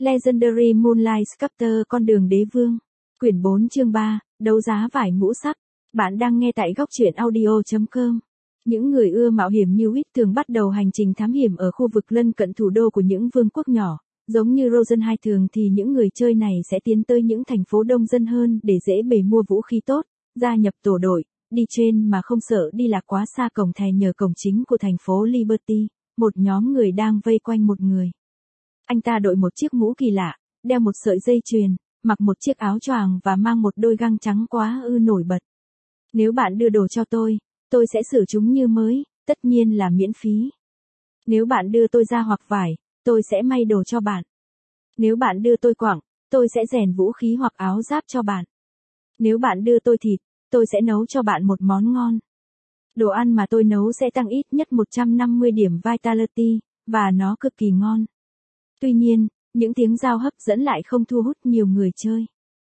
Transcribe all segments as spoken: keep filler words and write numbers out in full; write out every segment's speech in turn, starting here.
Legendary Moonlight Sculptor con đường đế vương. Quyển bốn chương ba, đấu giá vải ngũ sắc. Bạn đang nghe tại góc truyện audio chấm com. Những người ưa mạo hiểm như Whit thường bắt đầu hành trình thám hiểm ở khu vực lân cận thủ đô của những vương quốc nhỏ. Giống như Rosenheim thường thì những người chơi này sẽ tiến tới những thành phố đông dân hơn để dễ bề mua vũ khí tốt, gia nhập tổ đội, đi trên mà không sợ đi lạc quá xa cổng thè nhờ cổng chính của thành phố Liberty. Một nhóm người đang vây quanh một người. Anh ta đội một chiếc mũ kỳ lạ, đeo một sợi dây chuyền, mặc một chiếc áo choàng và mang một đôi găng trắng quá ư nổi bật. Nếu bạn đưa đồ cho tôi, tôi sẽ sửa chúng như mới, tất nhiên là miễn phí. Nếu bạn đưa tôi da hoặc vải, tôi sẽ may đồ cho bạn. Nếu bạn đưa tôi quặng, tôi sẽ rèn vũ khí hoặc áo giáp cho bạn. Nếu bạn đưa tôi thịt, tôi sẽ nấu cho bạn một món ngon. Đồ ăn mà tôi nấu sẽ tăng ít nhất một trăm năm mươi điểm Vitality, và nó cực kỳ ngon. Tuy nhiên, những tiếng giao hấp dẫn lại không thu hút nhiều người chơi.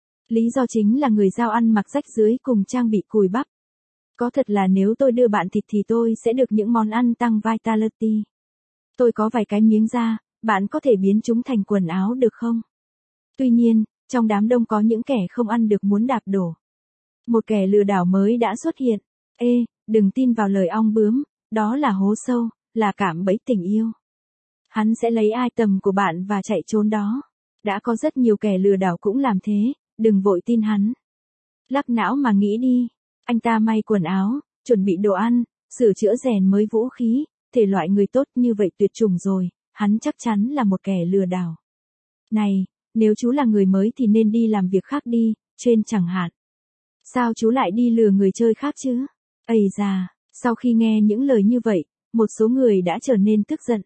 Lý do chính là người giao ăn mặc rách rưới cùng trang bị cùi bắp. Có thật là nếu tôi đưa bạn thịt thì tôi sẽ được những món ăn tăng Vitality. Tôi có vài cái miếng da, bạn có thể biến chúng thành quần áo được không? Tuy nhiên, trong đám đông có những kẻ không ăn được muốn đạp đổ. Một kẻ lừa đảo mới đã xuất hiện. Ê, đừng tin vào lời ong bướm, đó là hố sâu, là cạm bẫy tình yêu. Hắn sẽ lấy item của bạn và chạy trốn đó. Đã có rất nhiều kẻ lừa đảo cũng làm thế, đừng vội tin hắn. Lắc não mà nghĩ đi, anh ta may quần áo, chuẩn bị đồ ăn, sửa chữa rèn mới vũ khí, thể loại người tốt như vậy tuyệt chủng rồi, hắn chắc chắn là một kẻ lừa đảo. Này, nếu chú là người mới thì nên đi làm việc khác đi, trên chẳng hạn. Sao chú lại đi lừa người chơi khác chứ? Ây da, sau khi nghe những lời như vậy, một số người đã trở nên tức giận.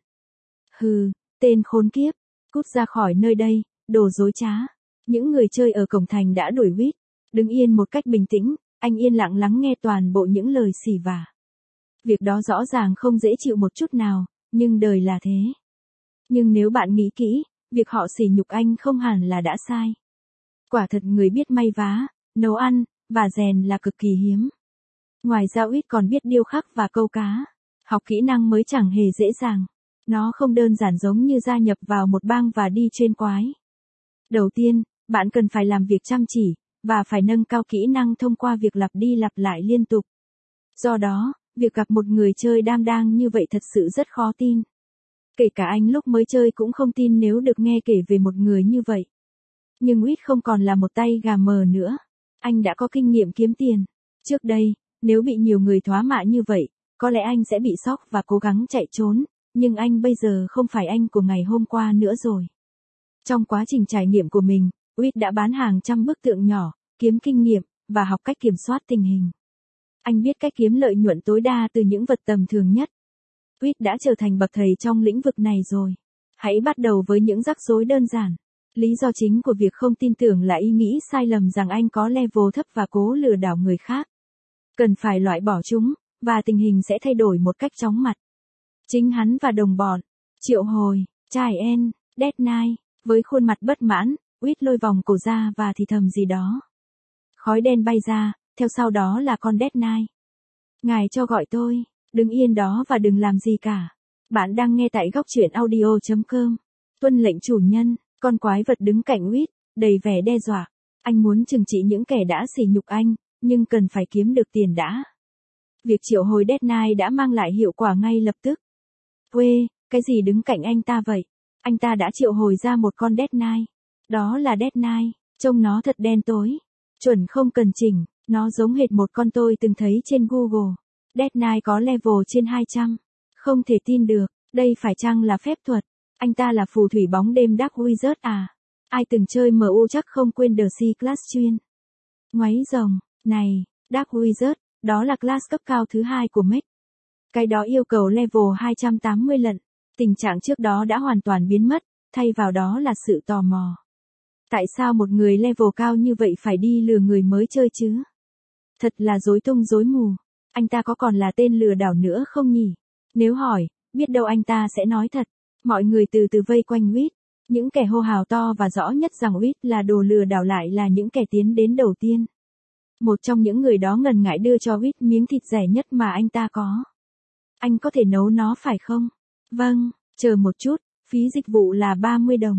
Hừ, tên khốn kiếp, cút ra khỏi nơi đây, đồ dối trá. Những người chơi ở cổng thành đã đuổi Whit, đứng yên một cách bình tĩnh, anh yên lặng lắng nghe toàn bộ những lời xỉ vả. Việc đó rõ ràng không dễ chịu một chút nào, nhưng đời là thế. Nhưng nếu bạn nghĩ kỹ, việc họ sỉ nhục anh không hẳn là đã sai. Quả thật người biết may vá, nấu ăn, và rèn là cực kỳ hiếm. Ngoài ra Whit còn biết điêu khắc và câu cá. Học kỹ năng mới chẳng hề dễ dàng. Nó không đơn giản giống như gia nhập vào một bang và đi trên quái. Đầu tiên, bạn cần phải làm việc chăm chỉ, và phải nâng cao kỹ năng thông qua việc lặp đi lặp lại liên tục. Do đó, việc gặp một người chơi đam đang như vậy thật sự rất khó tin. Kể cả anh lúc mới chơi cũng không tin nếu được nghe kể về một người như vậy. Nhưng Whit không còn là một tay gà mờ nữa. Anh đã có kinh nghiệm kiếm tiền. Trước đây, nếu bị nhiều người thoá mạ như vậy, có lẽ anh sẽ bị sốc và cố gắng chạy trốn. Nhưng anh bây giờ không phải anh của ngày hôm qua nữa rồi. Trong quá trình trải nghiệm của mình, Whit đã bán hàng trăm bức tượng nhỏ, kiếm kinh nghiệm, và học cách kiểm soát tình hình. Anh biết cách kiếm lợi nhuận tối đa từ những vật tầm thường nhất. Whit đã trở thành bậc thầy trong lĩnh vực này rồi. Hãy bắt đầu với những rắc rối đơn giản. Lý do chính của việc không tin tưởng là ý nghĩ sai lầm rằng anh có level thấp và cố lừa đảo người khác. Cần phải loại bỏ chúng, và tình hình sẽ thay đổi một cách chóng mặt. Chính hắn và đồng bọn, triệu hồi, trai en, Dead Knight, với khuôn mặt bất mãn, Whit lôi vòng cổ ra và thì thầm gì đó. Khói đen bay ra, theo sau đó là con Dead Knight. Ngài cho gọi tôi, đứng yên đó và đừng làm gì cả. Bạn đang nghe tại góc truyện audio chấm com. Tuân lệnh chủ nhân, con quái vật đứng cạnh Whit, đầy vẻ đe dọa. Anh muốn trừng trị những kẻ đã sỉ nhục anh, nhưng cần phải kiếm được tiền đã. Việc triệu hồi Dead Knight đã mang lại hiệu quả ngay lập tức. Quê, cái gì đứng cạnh anh ta vậy? Anh ta đã triệu hồi ra một con Dead Knight. Đó là Dead Knight, trông nó thật đen tối. Chuẩn không cần chỉnh, nó giống hệt một con tôi từng thấy trên Google. Dead Knight có level trên hai trăm. Không thể tin được, đây phải chăng là phép thuật? Anh ta là phù thủy bóng đêm Dark Wizard à? Ai từng chơi em u chắc không quên The Sea Class chuyên. Ngoáy rồng, này, Dark Wizard, đó là class cấp cao thứ hai của mech. Cái đó yêu cầu level hai trăm tám mươi lần. Tình trạng trước đó đã hoàn toàn biến mất, thay vào đó là sự tò mò. Tại sao một người level cao như vậy phải đi lừa người mới chơi chứ? Thật là rối tung rối mù. Anh ta có còn là tên lừa đảo nữa không nhỉ? Nếu hỏi, biết đâu anh ta sẽ nói thật. Mọi người từ từ vây quanh Whit. Những kẻ hô hào to và rõ nhất rằng Whit là đồ lừa đảo lại là những kẻ tiến đến đầu tiên. Một trong những người đó ngần ngại đưa cho Whit miếng thịt rẻ nhất mà anh ta có. Anh có thể nấu nó phải không? Vâng, chờ một chút, phí dịch vụ là ba mươi đồng.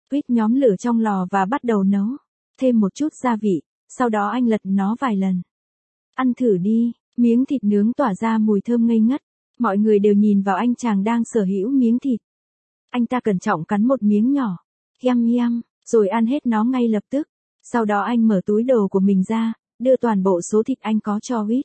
Quýt nhóm lửa trong lò và bắt đầu nấu. Thêm một chút gia vị, sau đó anh lật nó vài lần. Ăn thử đi, miếng thịt nướng tỏa ra mùi thơm ngây ngất. Mọi người đều nhìn vào anh chàng đang sở hữu miếng thịt. Anh ta cẩn trọng cắn một miếng nhỏ. Yum yum, rồi ăn hết nó ngay lập tức. Sau đó anh mở túi đồ của mình ra, đưa toàn bộ số thịt anh có cho Quýt.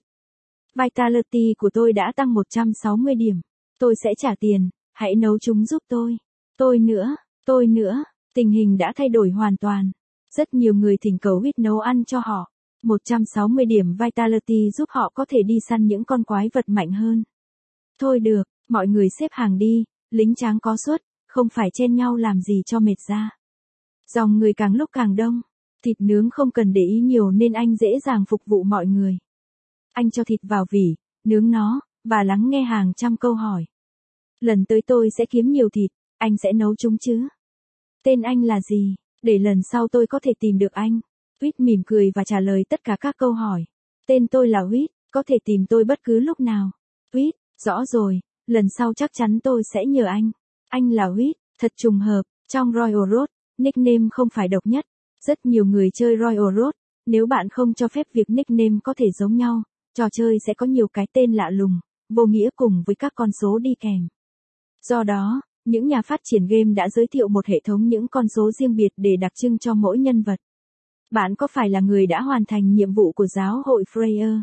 Vitality của tôi đã tăng một trăm sáu mươi điểm. Tôi sẽ trả tiền, hãy nấu chúng giúp tôi. Tôi nữa, tôi nữa, tình hình đã thay đổi hoàn toàn. Rất nhiều người thỉnh cầu Quýt nấu ăn cho họ. một trăm sáu mươi điểm Vitality giúp họ có thể đi săn những con quái vật mạnh hơn. Thôi được, mọi người xếp hàng đi, lính tráng có suất, không phải chen nhau làm gì cho mệt ra. Dòng người càng lúc càng đông, thịt nướng không cần để ý nhiều nên anh dễ dàng phục vụ mọi người. Anh cho thịt vào vỉ, nướng nó, và lắng nghe hàng trăm câu hỏi. Lần tới tôi sẽ kiếm nhiều thịt, anh sẽ nấu chúng chứ? Tên anh là gì, để lần sau tôi có thể tìm được anh? Quýt mỉm cười và trả lời tất cả các câu hỏi. Tên tôi là Quýt, có thể tìm tôi bất cứ lúc nào. Quýt, rõ rồi, lần sau chắc chắn tôi sẽ nhờ anh. Anh là Quýt, thật trùng hợp, trong Royal Road, nickname không phải độc nhất. Rất nhiều người chơi Royal Road, nếu bạn không cho phép việc nickname có thể giống nhau, trò chơi sẽ có nhiều cái tên lạ lùng, vô nghĩa cùng với các con số đi kèm. Do đó, những nhà phát triển game đã giới thiệu một hệ thống những con số riêng biệt để đặc trưng cho mỗi nhân vật. Bạn có phải là người đã hoàn thành nhiệm vụ của giáo hội Freya?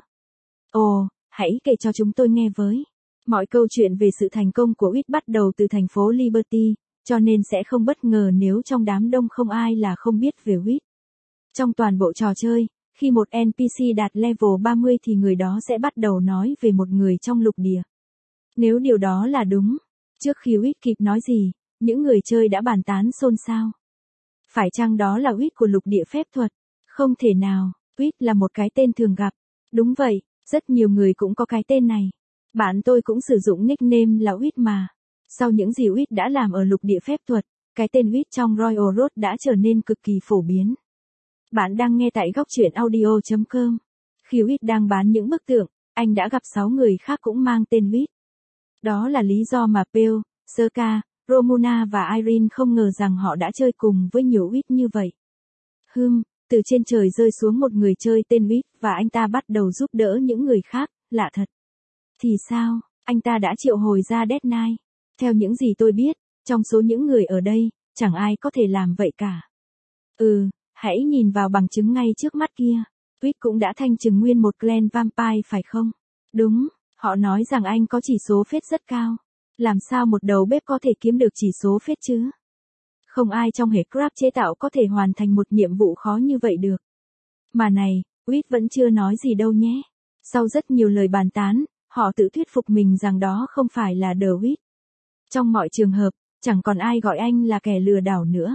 Ồ, hãy kể cho chúng tôi nghe với. Mọi câu chuyện về sự thành công của Quýt bắt đầu từ thành phố Liberty, cho nên sẽ không bất ngờ nếu trong đám đông không ai là không biết về Quýt. Trong toàn bộ trò chơi, khi một en pê xê đạt level ba mươi thì người đó sẽ bắt đầu nói về một người trong lục địa. Nếu điều đó là đúng, trước khi Quýt kịp nói gì, những người chơi đã bàn tán xôn xao. Phải chăng đó là Quýt của lục địa phép thuật? Không thể nào, Quýt là một cái tên thường gặp. Đúng vậy, rất nhiều người cũng có cái tên này. Bạn tôi cũng sử dụng nickname là Quýt mà. Sau những gì Quýt đã làm ở lục địa phép thuật, cái tên Quýt trong Royal Road đã trở nên cực kỳ phổ biến. Bạn đang nghe tại góc truyện audio chấm com. Khi Quýt đang bán những bức tượng, anh đã gặp sáu người khác cũng mang tên Quýt. Đó là lý do mà Pale, Serka, Romuna và Irene không ngờ rằng họ đã chơi cùng với nhiều Quýt như vậy. Hừm, từ trên trời rơi xuống một người chơi tên Quýt và anh ta bắt đầu giúp đỡ những người khác, lạ thật. Thì sao, anh ta đã triệu hồi ra Dead Knight. Theo những gì tôi biết, trong số những người ở đây, chẳng ai có thể làm vậy cả. Ừ, hãy nhìn vào bằng chứng ngay trước mắt kia. Quýt cũng đã thanh trừng nguyên một clan vampire phải không? Đúng, họ nói rằng anh có chỉ số phết rất cao. Làm sao một đầu bếp có thể kiếm được chỉ số phết chứ? Không ai trong hệ craft chế tạo có thể hoàn thành một nhiệm vụ khó như vậy được. Mà này, Quýt vẫn chưa nói gì đâu nhé. Sau rất nhiều lời bàn tán, họ tự thuyết phục mình rằng đó không phải là The Quýt. Trong mọi trường hợp, chẳng còn ai gọi anh là kẻ lừa đảo nữa.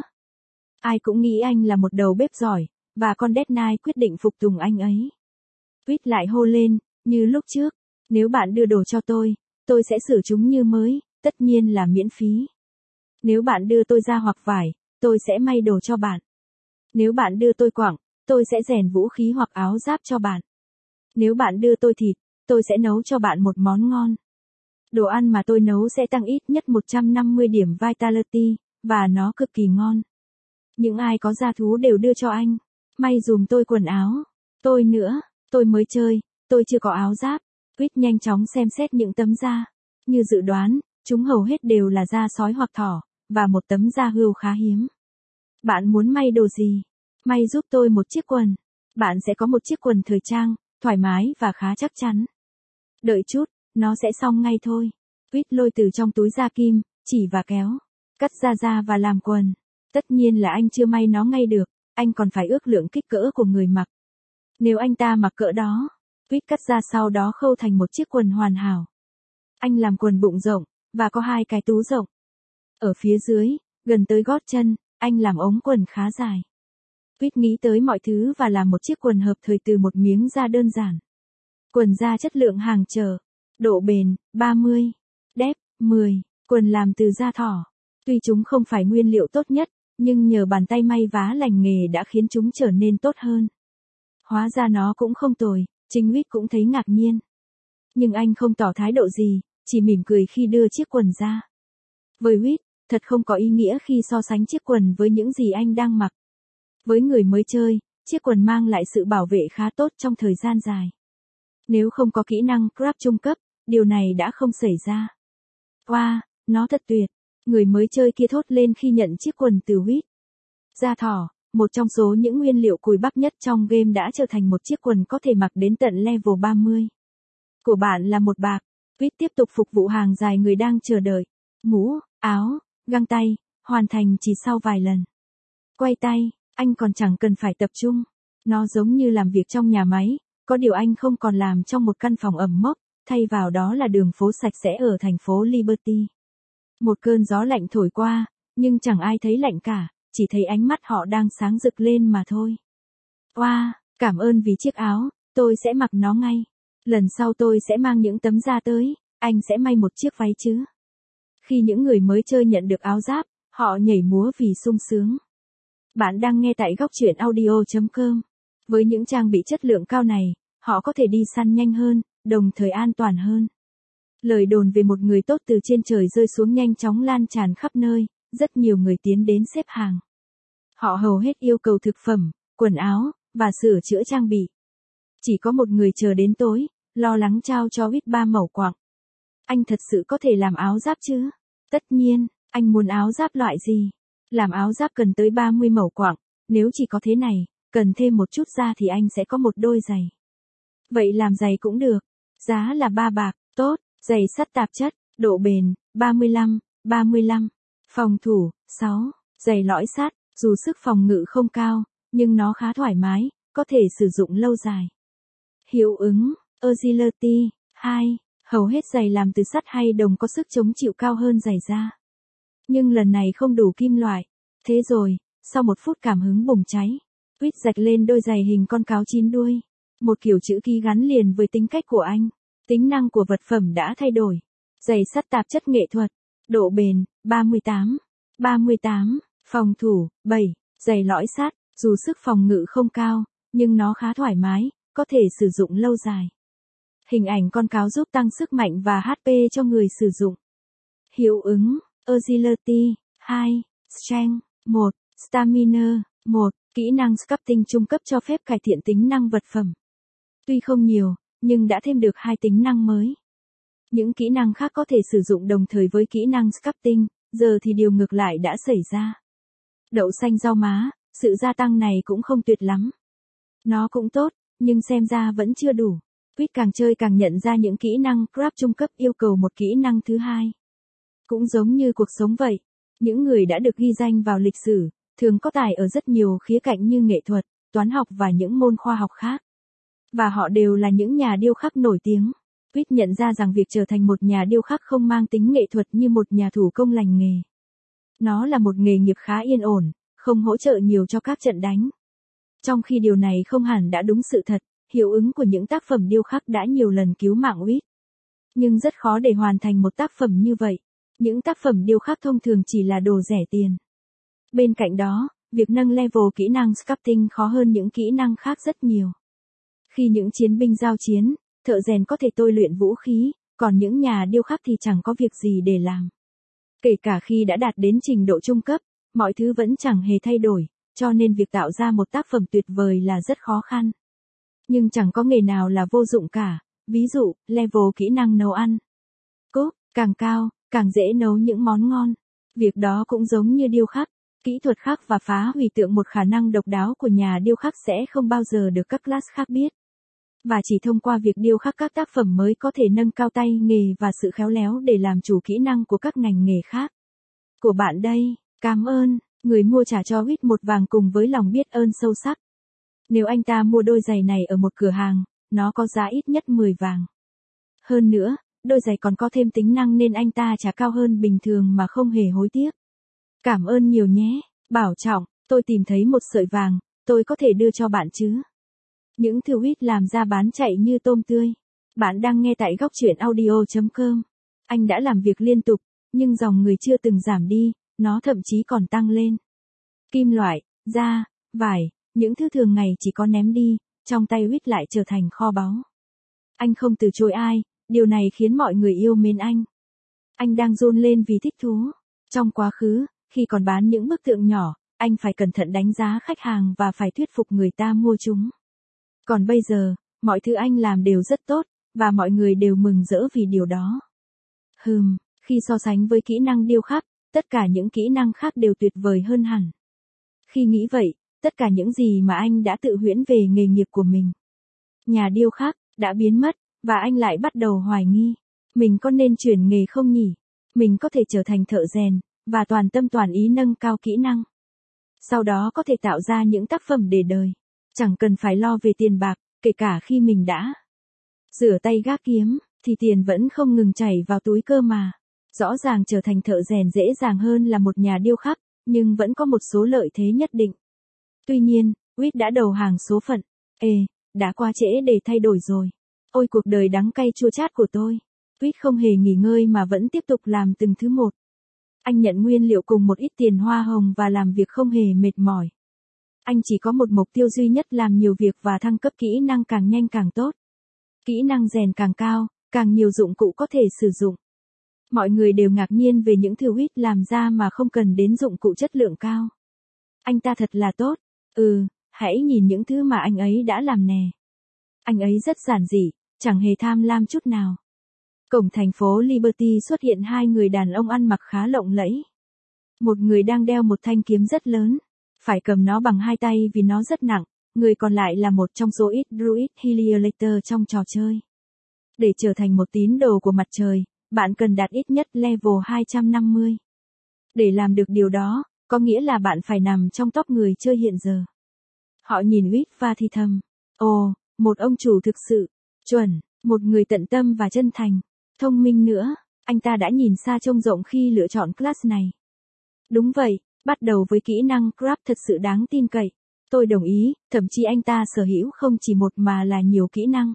Ai cũng nghĩ anh là một đầu bếp giỏi, và con Dead Knight quyết định phục tùng anh ấy. Quýt lại hô lên, như lúc trước, nếu bạn đưa đồ cho tôi, tôi sẽ sửa chúng như mới, tất nhiên là miễn phí. Nếu bạn đưa tôi da hoặc vải, tôi sẽ may đồ cho bạn. Nếu bạn đưa tôi quặng, tôi sẽ rèn vũ khí hoặc áo giáp cho bạn. Nếu bạn đưa tôi thịt, tôi sẽ nấu cho bạn một món ngon. Đồ ăn mà tôi nấu sẽ tăng ít nhất một trăm năm mươi điểm Vitality, và nó cực kỳ ngon. Những ai có gia thú đều đưa cho anh. May dùm tôi quần áo. Tôi nữa, tôi mới chơi, tôi chưa có áo giáp. Quýt nhanh chóng xem xét những tấm da. Như dự đoán, chúng hầu hết đều là da sói hoặc thỏ, và một tấm da hươu khá hiếm. Bạn muốn may đồ gì? May giúp tôi một chiếc quần. Bạn sẽ có một chiếc quần thời trang, thoải mái và khá chắc chắn. Đợi chút, nó sẽ xong ngay thôi. Quýt lôi từ trong túi da kim, chỉ và kéo. Cắt ra da và làm quần. Tất nhiên là anh chưa may nó ngay được, anh còn phải ước lượng kích cỡ của người mặc. Nếu anh ta mặc cỡ đó, Quýt cắt ra sau đó khâu thành một chiếc quần hoàn hảo. Anh làm quần bụng rộng, và có hai cái túi rộng. Ở phía dưới, gần tới gót chân, anh làm ống quần khá dài. Quýt nghĩ tới mọi thứ và làm một chiếc quần hợp thời từ một miếng da đơn giản. Quần da chất lượng hàng chờ. Độ bền, ba mươi. Đép, mười. Quần làm từ da thỏ. Tuy chúng không phải nguyên liệu tốt nhất, nhưng nhờ bàn tay may vá lành nghề đã khiến chúng trở nên tốt hơn. Hóa ra nó cũng không tồi, chính Quýt cũng thấy ngạc nhiên. Nhưng anh không tỏ thái độ gì, chỉ mỉm cười khi đưa chiếc quần ra. Với Quýt, thật không có ý nghĩa khi so sánh chiếc quần với những gì anh đang mặc. Với người mới chơi, chiếc quần mang lại sự bảo vệ khá tốt trong thời gian dài. Nếu không có kỹ năng Grab trung cấp, điều này đã không xảy ra. Wow, nó thật tuyệt. Người mới chơi kia thốt lên khi nhận chiếc quần từ Huýt. Da thỏ, một trong số những nguyên liệu cùi bắp nhất trong game đã trở thành một chiếc quần có thể mặc đến tận level ba mươi. Của bạn là một bạc. Huýt tiếp tục phục vụ hàng dài người đang chờ đợi. Mũ, áo, găng tay, hoàn thành chỉ sau vài lần. Quay tay, anh còn chẳng cần phải tập trung. Nó giống như làm việc trong nhà máy, có điều anh không còn làm trong một căn phòng ẩm mốc, thay vào đó là đường phố sạch sẽ ở thành phố Liberty. Một cơn gió lạnh thổi qua, nhưng chẳng ai thấy lạnh cả, chỉ thấy ánh mắt họ đang sáng rực lên mà thôi. Wow, cảm ơn vì chiếc áo, tôi sẽ mặc nó ngay. Lần sau tôi sẽ mang những tấm da tới, anh sẽ may một chiếc váy chứ. Khi những người mới chơi nhận được áo giáp, họ nhảy múa vì sung sướng. Bạn đang nghe tại góc truyện audio chấm com. Với những trang bị chất lượng cao này, họ có thể đi săn nhanh hơn, đồng thời an toàn hơn. Lời đồn về một người tốt từ trên trời rơi xuống nhanh chóng lan tràn khắp nơi, rất nhiều người tiến đến xếp hàng. Họ hầu hết yêu cầu thực phẩm, quần áo, và sửa chữa trang bị. Chỉ có một người chờ đến tối, lo lắng trao cho Huýt ba mẩu quặng. Anh thật sự có thể làm áo giáp chứ? Tất nhiên, anh muốn áo giáp loại gì? Làm áo giáp cần tới ba mươi mẩu quặng, nếu chỉ có thế này, cần thêm một chút da thì anh sẽ có một đôi giày. Vậy làm giày cũng được. Giá là ba bạc, tốt, giày sắt tạp chất, độ bền, ba mươi lăm, ba mươi lăm. Phòng thủ, sáu, giày lõi sắt, dù sức phòng ngự không cao, nhưng nó khá thoải mái, có thể sử dụng lâu dài. Hiệu ứng, Agility, hai, hầu hết giày làm từ sắt hay đồng có sức chống chịu cao hơn giày da. Nhưng lần này không đủ kim loại. Thế rồi, sau một phút cảm hứng bùng cháy, Huýt rạch lên đôi giày hình con cáo chín đuôi. Một kiểu chữ ký gắn liền với tính cách của anh. Tính năng của vật phẩm đã thay đổi. Giày sắt tạp chất nghệ thuật. Độ bền, ba mươi tám. ba mươi tám. Phòng thủ, bảy. Giày lõi sắt, dù sức phòng ngự không cao, nhưng nó khá thoải mái, có thể sử dụng lâu dài. Hình ảnh con cáo giúp tăng sức mạnh và hát pê cho người sử dụng. Hiệu ứng, Agility, hai. Strength, một. Stamina, một. Kỹ năng sculpting trung cấp cho phép cải thiện tính năng vật phẩm. Tuy không nhiều, nhưng đã thêm được hai tính năng mới. Những kỹ năng khác có thể sử dụng đồng thời với kỹ năng sculpting, giờ thì điều ngược lại đã xảy ra. Đậu xanh rau má, sự gia tăng này cũng không tuyệt lắm. Nó cũng tốt, nhưng xem ra vẫn chưa đủ. Huýt càng chơi càng nhận ra những kỹ năng Grab trung cấp yêu cầu một kỹ năng thứ hai. Cũng giống như cuộc sống vậy, những người đã được ghi danh vào lịch sử, thường có tài ở rất nhiều khía cạnh như nghệ thuật, toán học và những môn khoa học khác. Và họ đều là những nhà điêu khắc nổi tiếng. Huýt nhận ra rằng việc trở thành một nhà điêu khắc không mang tính nghệ thuật như một nhà thủ công lành nghề. Nó là một nghề nghiệp khá yên ổn, không hỗ trợ nhiều cho các trận đánh. Trong khi điều này không hẳn đã đúng sự thật, hiệu ứng của những tác phẩm điêu khắc đã nhiều lần cứu mạng Huýt. Nhưng rất khó để hoàn thành một tác phẩm như vậy. Những tác phẩm điêu khắc thông thường chỉ là đồ rẻ tiền. Bên cạnh đó, việc nâng level kỹ năng sculpting khó hơn những kỹ năng khác rất nhiều. Khi những chiến binh giao chiến, thợ rèn có thể tôi luyện vũ khí, còn những nhà điêu khắc thì chẳng có việc gì để làm. Kể cả khi đã đạt đến trình độ trung cấp, mọi thứ vẫn chẳng hề thay đổi, cho nên việc tạo ra một tác phẩm tuyệt vời là rất khó khăn. Nhưng chẳng có nghề nào là vô dụng cả, ví dụ, level kỹ năng nấu ăn. Cốp, càng cao, càng dễ nấu những món ngon. Việc đó cũng giống như điêu khắc, kỹ thuật khắc và phá hủy tượng một khả năng độc đáo của nhà điêu khắc sẽ không bao giờ được các class khác biết. Và chỉ thông qua việc điêu khắc các tác phẩm mới có thể nâng cao tay nghề và sự khéo léo để làm chủ kỹ năng của các ngành nghề khác. Của bạn đây, cảm ơn, người mua trả cho Huýt một vàng cùng với lòng biết ơn sâu sắc. Nếu anh ta mua đôi giày này ở một cửa hàng, nó có giá ít nhất mười vàng. Hơn nữa, đôi giày còn có thêm tính năng nên anh ta trả cao hơn bình thường mà không hề hối tiếc. Cảm ơn nhiều nhé, bảo trọng, tôi tìm thấy một sợi vàng, tôi có thể đưa cho bạn chứ. Những thứ Huýt làm ra bán chạy như tôm tươi. Bạn đang nghe tại góc truyện audio chấm com. Anh đã làm việc liên tục, nhưng dòng người chưa từng giảm đi, nó thậm chí còn tăng lên. Kim loại, da, vải, những thứ thường ngày chỉ có ném đi, trong tay Huýt lại trở thành kho báu. Anh không từ chối ai, điều này khiến mọi người yêu mến anh. Anh đang run lên vì thích thú. Trong quá khứ, khi còn bán những bức tượng nhỏ, anh phải cẩn thận đánh giá khách hàng và phải thuyết phục người ta mua chúng. Còn bây giờ, mọi thứ anh làm đều rất tốt, và mọi người đều mừng rỡ vì điều đó. Hừm, khi so sánh với kỹ năng điêu khắc, tất cả những kỹ năng khác đều tuyệt vời hơn hẳn. Khi nghĩ vậy, tất cả những gì mà anh đã tự huyễn về nghề nghiệp của mình, nhà điêu khắc, đã biến mất, và anh lại bắt đầu hoài nghi. Mình có nên chuyển nghề không nhỉ? Mình có thể trở thành thợ rèn, và toàn tâm toàn ý nâng cao kỹ năng. Sau đó có thể tạo ra những tác phẩm để đời. Chẳng cần phải lo về tiền bạc, kể cả khi mình đã rửa tay gác kiếm, thì tiền vẫn không ngừng chảy vào túi cơ mà. Rõ ràng trở thành thợ rèn dễ dàng hơn là một nhà điêu khắc, nhưng vẫn có một số lợi thế nhất định. Tuy nhiên, Whit đã đầu hàng số phận. Ê, đã quá trễ để thay đổi rồi. Ôi cuộc đời đắng cay chua chát của tôi. Whit không hề nghỉ ngơi mà vẫn tiếp tục làm từng thứ một. Anh nhận nguyên liệu cùng một ít tiền hoa hồng và làm việc không hề mệt mỏi. Anh chỉ có một mục tiêu duy nhất, làm nhiều việc và thăng cấp kỹ năng càng nhanh càng tốt. Kỹ năng rèn càng cao, càng nhiều dụng cụ có thể sử dụng. Mọi người đều ngạc nhiên về những thứ Whit làm ra mà không cần đến dụng cụ chất lượng cao. Anh ta thật là tốt. Ừ, hãy nhìn những thứ mà anh ấy đã làm nè. Anh ấy rất giản dị, chẳng hề tham lam chút nào. Cổng thành phố Liberty xuất hiện hai người đàn ông ăn mặc khá lộng lẫy. Một người đang đeo một thanh kiếm rất lớn, phải cầm nó bằng hai tay vì nó rất nặng, người còn lại là một trong số ít Druid Helliolator trong trò chơi. Để trở thành một tín đồ của mặt trời, bạn cần đạt ít nhất level hai trăm năm mươi. Để làm được điều đó, có nghĩa là bạn phải nằm trong top người chơi hiện giờ. Họ nhìn Whit và thì thầm. Ồ, một ông chủ thực sự, chuẩn, một người tận tâm và chân thành, thông minh nữa, anh ta đã nhìn xa trông rộng khi lựa chọn class này. Đúng vậy, bắt đầu với kỹ năng Grab thật sự đáng tin cậy. Tôi đồng ý, thậm chí anh ta sở hữu không chỉ một mà là nhiều kỹ năng.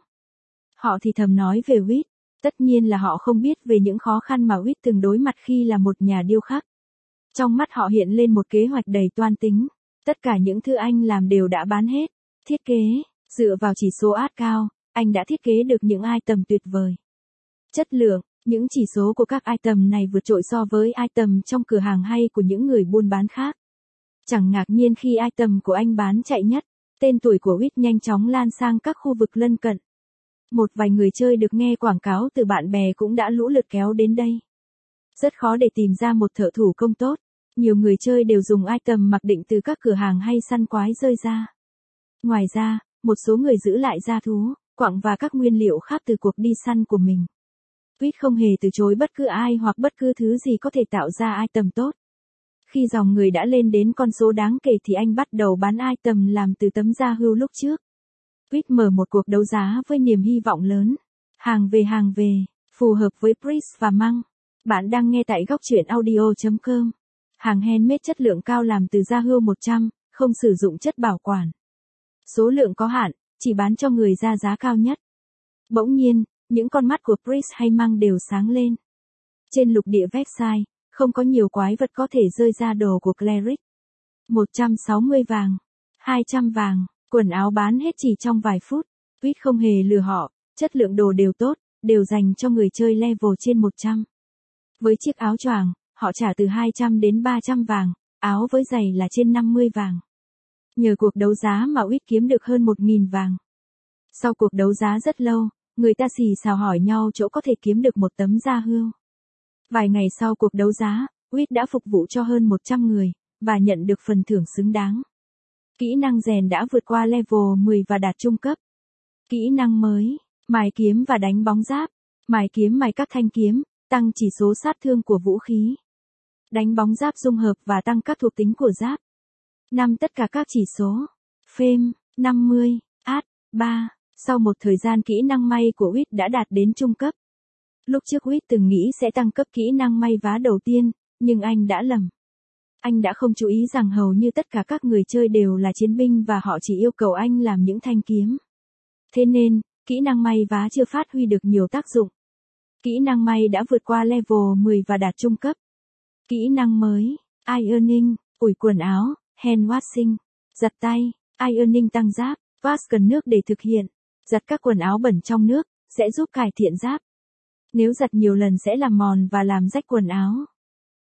Họ thì thầm nói về Whit, tất nhiên là họ không biết về những khó khăn mà Whit từng đối mặt khi là một nhà điêu khắc. Trong mắt họ hiện lên một kế hoạch đầy toan tính. Tất cả những thứ anh làm đều đã bán hết. Thiết kế, dựa vào chỉ số át cao, anh đã thiết kế được những item tuyệt vời. Chất lượng, những chỉ số của các item này vượt trội so với item trong cửa hàng hay của những người buôn bán khác. Chẳng ngạc nhiên khi item của anh bán chạy nhất. Tên tuổi của Whit nhanh chóng lan sang các khu vực lân cận. Một vài người chơi được nghe quảng cáo từ bạn bè cũng đã lũ lượt kéo đến đây. Rất khó để tìm ra một thợ thủ công tốt. Nhiều người chơi đều dùng item mặc định từ các cửa hàng hay săn quái rơi ra. Ngoài ra, một số người giữ lại da thú, quặng và các nguyên liệu khác từ cuộc đi săn của mình. Whit không hề từ chối bất cứ ai hoặc bất cứ thứ gì có thể tạo ra item tốt. Khi dòng người đã lên đến con số đáng kể thì anh bắt đầu bán item làm từ tấm da hươu lúc trước. Whit mở một cuộc đấu giá với niềm hy vọng lớn. Hàng về hàng về, phù hợp với Priest và Monk. Bạn đang nghe tại góc truyện audio chấm com. Hàng handmade chất lượng cao làm từ da hươu một trăm, không sử dụng chất bảo quản. Số lượng có hạn, chỉ bán cho người ra giá cao nhất. Bỗng nhiên, những con mắt của Priest hay Monk đều sáng lên. Trên lục địa Vexai, không có nhiều quái vật có thể rơi ra đồ của Cleric. một trăm sáu mươi vàng, hai trăm vàng, quần áo bán hết chỉ trong vài phút. Whit không hề lừa họ, chất lượng đồ đều tốt, đều dành cho người chơi level trên một trăm. Với chiếc áo choàng, họ trả từ hai trăm đến ba trăm vàng, áo với giày là trên năm mươi vàng. Nhờ cuộc đấu giá mà Whit kiếm được hơn một nghìn vàng. Sau cuộc đấu giá rất lâu, người ta xì xào hỏi nhau chỗ có thể kiếm được một tấm da hươu. Vài ngày sau cuộc đấu giá, Whit đã phục vụ cho hơn một trăm người, và nhận được phần thưởng xứng đáng. Kỹ năng rèn đã vượt qua level mười và đạt trung cấp. Kỹ năng mới, mài kiếm và đánh bóng giáp. Mài kiếm mài các thanh kiếm, tăng chỉ số sát thương của vũ khí. Đánh bóng giáp dung hợp và tăng các thuộc tính của giáp. năm Tất cả các chỉ số. Phêm, năm mươi, át, ba. Sau một thời gian kỹ năng may của Whit đã đạt đến trung cấp. Lúc trước Whit từng nghĩ sẽ tăng cấp kỹ năng may vá đầu tiên, nhưng anh đã lầm. Anh đã không chú ý rằng hầu như tất cả các người chơi đều là chiến binh và họ chỉ yêu cầu anh làm những thanh kiếm. Thế nên, kỹ năng may vá chưa phát huy được nhiều tác dụng. Kỹ năng may đã vượt qua level mười và đạt trung cấp. Kỹ năng mới, ironing, ủi quần áo, hand washing, giặt tay, ironing tăng giáp, wash cần nước để thực hiện. Giặt các quần áo bẩn trong nước, sẽ giúp cải thiện giáp. Nếu giặt nhiều lần sẽ làm mòn và làm rách quần áo.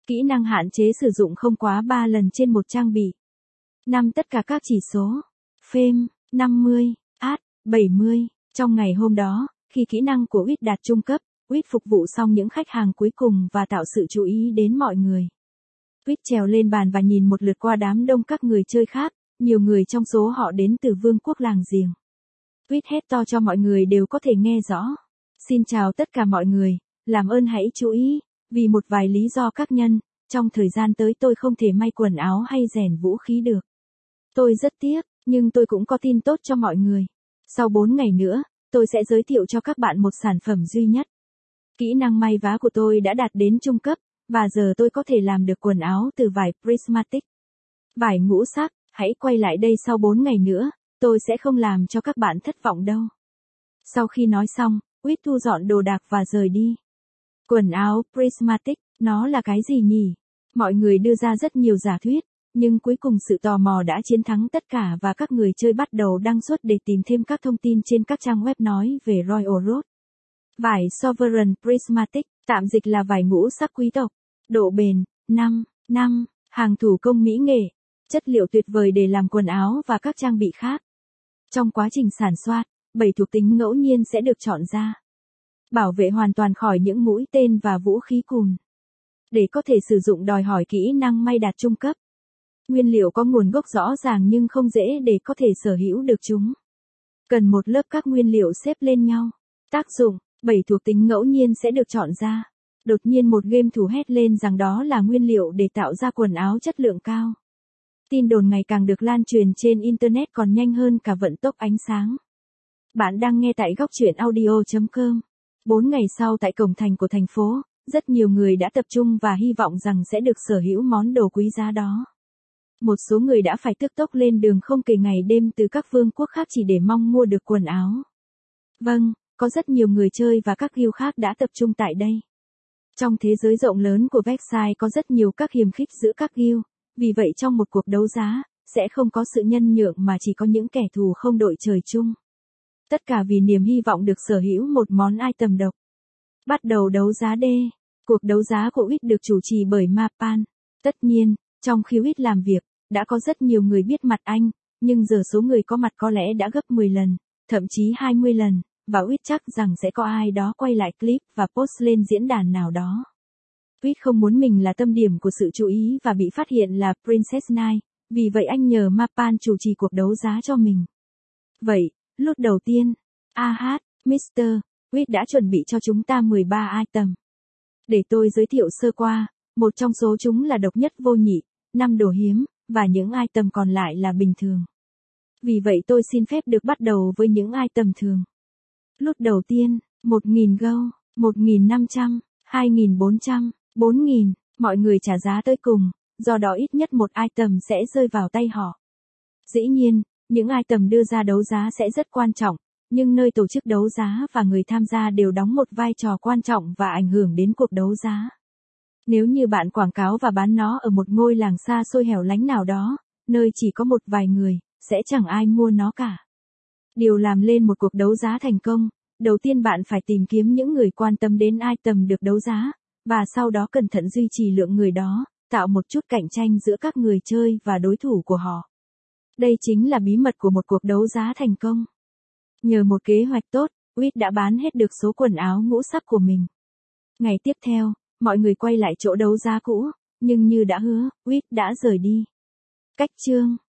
Kỹ năng hạn chế sử dụng không quá ba lần trên một trang bị. năm Tất cả các chỉ số. Fame, năm mươi, Art, bảy mươi. Trong ngày hôm đó, khi kỹ năng của uýt đạt trung cấp, uýt phục vụ xong những khách hàng cuối cùng và tạo sự chú ý đến mọi người. uýt trèo lên bàn và nhìn một lượt qua đám đông các người chơi khác, nhiều người trong số họ đến từ vương quốc làng giềng. uýt hét to cho mọi người đều có thể nghe rõ. Xin chào tất cả mọi người, làm ơn hãy chú ý, vì một vài lý do các nhân, trong thời gian tới tôi không thể may quần áo hay rèn vũ khí được. Tôi rất tiếc, nhưng tôi cũng có tin tốt cho mọi người. Sau bốn ngày nữa, tôi sẽ giới thiệu cho các bạn một sản phẩm duy nhất. Kỹ năng may vá của tôi đã đạt đến trung cấp, và giờ tôi có thể làm được quần áo từ vải prismatic. Vải ngũ sắc, hãy quay lại đây sau bốn ngày nữa, tôi sẽ không làm cho các bạn thất vọng đâu. Sau khi nói xong, uýt thu dọn đồ đạc và rời đi. Quần áo prismatic, nó là cái gì nhỉ? Mọi người đưa ra rất nhiều giả thuyết, nhưng cuối cùng sự tò mò đã chiến thắng tất cả và các người chơi bắt đầu đăng xuất để tìm thêm các thông tin trên các trang web nói về Royal Road. Vải Sovereign Prismatic, tạm dịch là vải ngũ sắc quý tộc. Độ bền, năm, năm, hàng thủ công mỹ nghệ. Chất liệu tuyệt vời để làm quần áo và các trang bị khác. Trong quá trình sản xuất, bảy thuộc tính ngẫu nhiên sẽ được chọn ra. Bảo vệ hoàn toàn khỏi những mũi tên và vũ khí cùn. Để có thể sử dụng đòi hỏi kỹ năng may đạt trung cấp. Nguyên liệu có nguồn gốc rõ ràng nhưng không dễ để có thể sở hữu được chúng. Cần một lớp các nguyên liệu xếp lên nhau. Tác dụng, bảy thuộc tính ngẫu nhiên sẽ được chọn ra. Đột nhiên một game thủ hét lên rằng đó là nguyên liệu để tạo ra quần áo chất lượng cao. Tin đồn ngày càng được lan truyền trên Internet còn nhanh hơn cả vận tốc ánh sáng. Bạn đang nghe tại góc truyện audio chấm com. Bốn ngày sau tại cổng thành của thành phố, rất nhiều người đã tập trung và hy vọng rằng sẽ được sở hữu món đồ quý giá đó. Một số người đã phải tức tốc lên đường không kể ngày đêm từ các vương quốc khác chỉ để mong mua được quần áo. Vâng, có rất nhiều người chơi và các guild khác đã tập trung tại đây. Trong thế giới rộng lớn của Versailles có rất nhiều các hiềm khích giữa các guild, vì vậy trong một cuộc đấu giá, sẽ không có sự nhân nhượng mà chỉ có những kẻ thù không đội trời chung. Tất cả vì niềm hy vọng được sở hữu một món item độc. Bắt đầu đấu giá D. Cuộc đấu giá của uýt được chủ trì bởi Mapan. Tất nhiên, trong khi uýt làm việc, đã có rất nhiều người biết mặt anh, nhưng giờ số người có mặt có lẽ đã gấp mười lần, thậm chí hai mươi lần, và uýt chắc rằng sẽ có ai đó quay lại clip và post lên diễn đàn nào đó. uýt không muốn mình là tâm điểm của sự chú ý và bị phát hiện là Princess Knight, vì vậy anh nhờ Mapan chủ trì cuộc đấu giá cho mình. Vậy, lốt đầu tiên, a hát, mít tơ, uýt đã chuẩn bị cho chúng ta mười ba item. Để tôi giới thiệu sơ qua, một trong số chúng là độc nhất vô nhị, năm đồ hiếm, và những item còn lại là bình thường. Vì vậy tôi xin phép được bắt đầu với những item thường. Lốt đầu tiên, một nghìn gold, một nghìn năm trăm, hai nghìn bốn trăm, bốn nghìn, mọi người trả giá tới cùng, do đó ít nhất một item sẽ rơi vào tay họ. Dĩ nhiên, những item đưa ra đấu giá sẽ rất quan trọng, nhưng nơi tổ chức đấu giá và người tham gia đều đóng một vai trò quan trọng và ảnh hưởng đến cuộc đấu giá. Nếu như bạn quảng cáo và bán nó ở một ngôi làng xa xôi hẻo lánh nào đó, nơi chỉ có một vài người, sẽ chẳng ai mua nó cả. Điều làm lên một cuộc đấu giá thành công, đầu tiên bạn phải tìm kiếm những người quan tâm đến item được đấu giá, và sau đó cẩn thận duy trì lượng người đó, tạo một chút cạnh tranh giữa các người chơi và đối thủ của họ. Đây chính là bí mật của một cuộc đấu giá thành công. Nhờ một kế hoạch tốt, uýt đã bán hết được số quần áo ngũ sắc của mình. Ngày tiếp theo, mọi người quay lại chỗ đấu giá cũ, nhưng như đã hứa, uýt đã rời đi. Cách chương